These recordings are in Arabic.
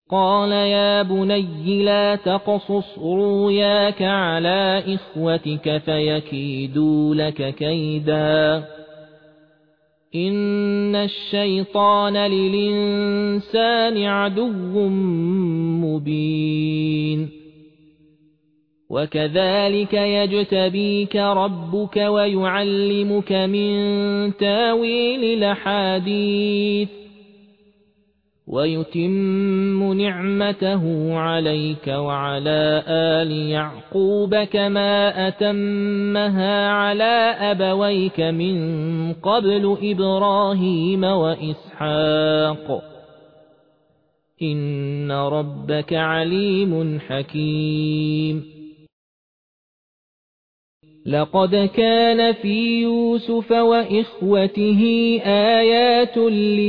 قال يا بني لا تقصص رؤياك على إخوتك فيكيدوا لك كيدا إن الشيطان للإنسان عدو مبين وكذلك يجتبيك ربك ويعلمك من تاويل الأحاديث ويتم نعمته عليك وعلى آل يعقوب كما أتمها على أبويك من قبل إبراهيم وإسحاق إن ربك عليم حكيم لقد كان في يوسف وإخوته آيات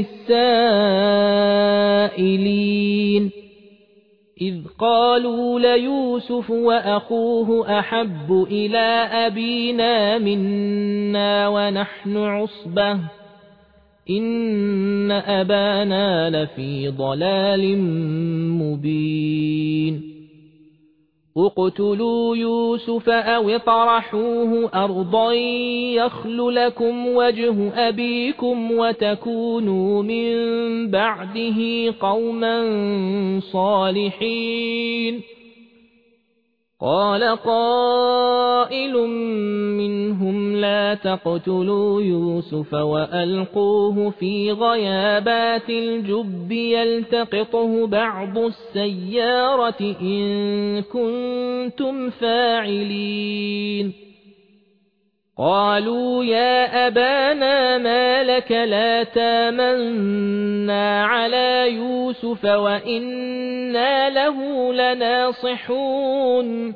للسائلين إذ قالوا ليوسف وأخوه أحب إلى أبينا منا ونحن عصبة إن أبانا لفي ضلال مبين اقتلوا يوسف أو اطرحوه أرضا يخل لكم وجه أبيكم وتكونوا من بعده قوما صالحين قال قائل منهم لا تقتلوا يوسف وألقوه في غيابات الجب يلتقطه بعض السيارة إن كنتم فاعلين قالوا يا أبانا ما لك لا تامنا على يوسف وإنا له لناصحون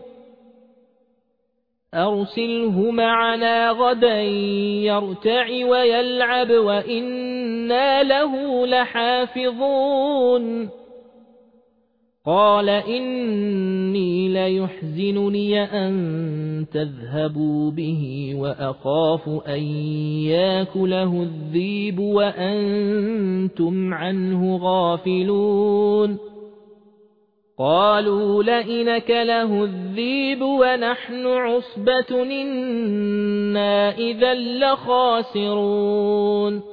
أرسله معنا غدا يرتع ويلعب وإنا له لحافظون قال إني ليحزنني أن تذهبوا به وأخاف أن ياكله الذئب وأنتم عنه غافلون قالوا لئن أكله الذئب ونحن عصبة إنا إذا لخاسرون